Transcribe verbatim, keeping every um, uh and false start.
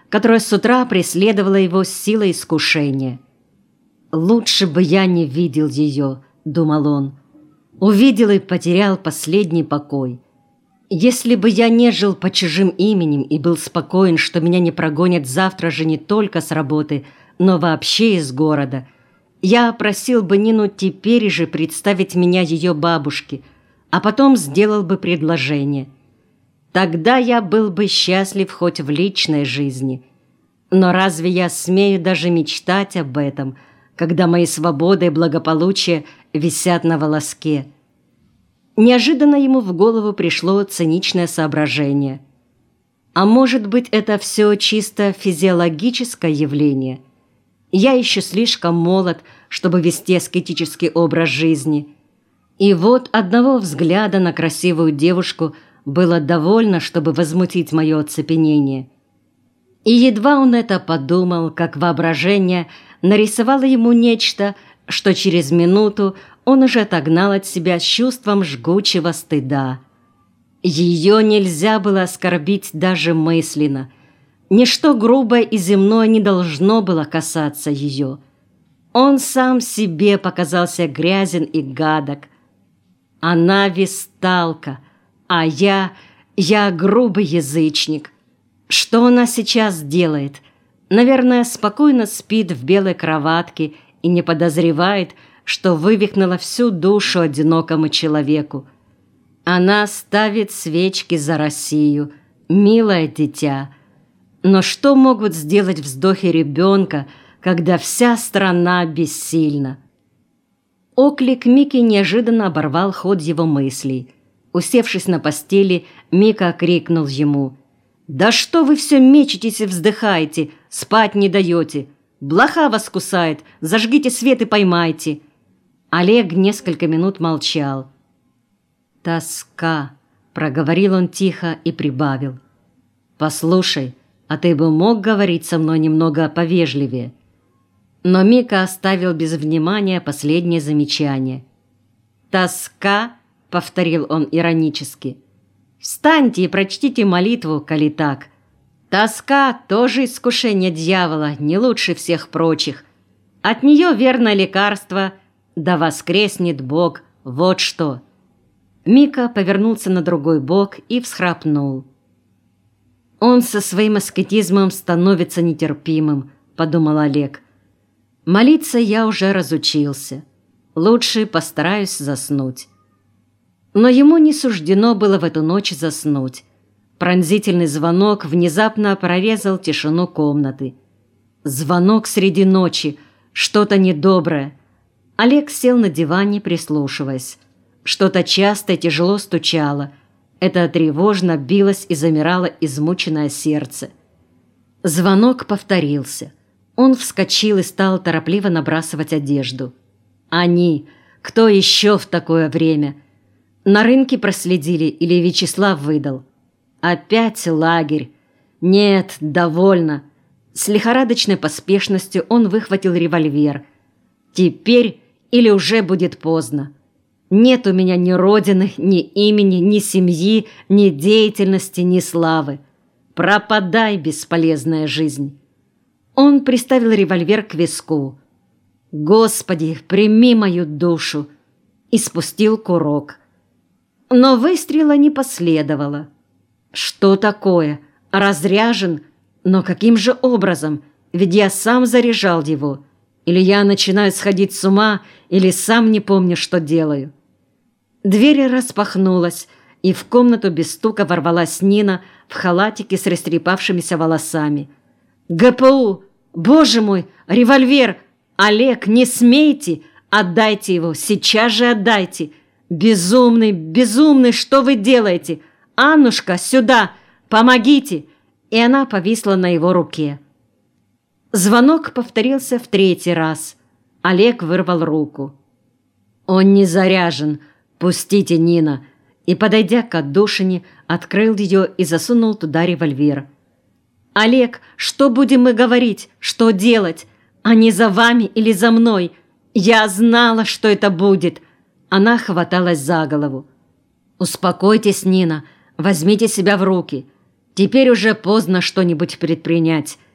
которое с утра преследовало его с силой искушения. «Лучше бы я не видел ее», — думал он. «Увидел и потерял последний покой. Если бы я не жил по чужим именем и был спокоен, что меня не прогонят завтра же не только с работы, но вообще из города, я просил бы Нину теперь же представить меня ее бабушке, а потом сделал бы предложение. Тогда я был бы счастлив хоть в личной жизни. Но разве я смею даже мечтать об этом, когда мои свободы и благополучие висят на волоске?» Неожиданно ему в голову пришло циничное соображение. А может быть, это все чисто физиологическое явление? Я еще слишком молод, чтобы вести аскетический образ жизни. И вот одного взгляда на красивую девушку было довольно, чтобы возмутить мое оцепенение. И едва он это подумал, как воображение нарисовало ему нечто, что через минуту он уже отогнал от себя с чувством жгучего стыда. Ее нельзя было оскорбить даже мысленно. Ничто грубое и земное не должно было касаться ее. Он сам себе показался грязен и гадок. Она весталка, а я, я грубый язычник. Что она сейчас делает? Наверное, спокойно спит в белой кроватке и не подозревает, что вывихнула всю душу одинокому человеку. Она ставит свечки за Россию, милое дитя. Но что могут сделать вздохи ребенка, когда вся страна бессильна? Оклик Мики неожиданно оборвал ход его мыслей. Усевшись на постели, Мика крикнул ему: «Да что вы все мечетесь и вздыхаете, спать не даете? Блоха вас кусает, зажгите свет и поймайте». Олег несколько минут молчал. «Тоска», — проговорил он тихо и прибавил. «Послушай, а ты бы мог говорить со мной немного повежливее?» Но Мика оставил без внимания последнее замечание. «Тоска», — повторил он иронически. «Встаньте и прочтите молитву, коли так. Тоска — тоже искушение дьявола, не лучше всех прочих. От нее верное лекарство, да воскреснет Бог, вот что». Мика повернулся на другой бок и всхрапнул. «Он со своим аскетизмом становится нетерпимым», — подумал Олег. «Молиться я уже разучился. Лучше постараюсь заснуть». Но ему не суждено было в эту ночь заснуть. Пронзительный звонок внезапно прорезал тишину комнаты. Звонок среди ночи, что-то недоброе. Олег сел на диване, прислушиваясь. Что-то часто и тяжело стучало. Это тревожно билось и замирало измученное сердце. Звонок повторился. Он вскочил и стал торопливо набрасывать одежду. Они, кто еще в такое время? На рынке проследили или Вячеслав выдал? Опять лагерь. Нет, довольно. С лихорадочной поспешностью он выхватил револьвер. Теперь или уже будет поздно. Нет у меня ни родины, ни имени, ни семьи, ни деятельности, ни славы. Пропадай, бесполезная жизнь. Он приставил револьвер к виску. «Господи, прими мою душу!» И спустил курок. Но выстрела не последовало. Что такое? Разряжен? Но каким же образом? Ведь я сам заряжал его. Или я начинаю сходить с ума, или сам не помню, что делаю. Дверь распахнулась, и в комнату без стука ворвалась Нина в халатике с растрепавшимися волосами. «ГПУ! Боже мой! Револьвер! Олег, не смейте! Отдайте его! Сейчас же отдайте! Безумный, безумный, что вы делаете? Аннушка, сюда! Помогите!» И она повисла на его руке. Звонок повторился в третий раз. Олег вырвал руку. «Он не заряжен. Пустите, Нина!» И, подойдя к отдушине, открыл ее и засунул туда револьвер. «Олег, что будем мы говорить? Что делать? Они за вами или за мной? Я знала, что это будет!» Она хваталась за голову. «Успокойтесь, Нина, возьмите себя в руки. Теперь уже поздно что-нибудь предпринять.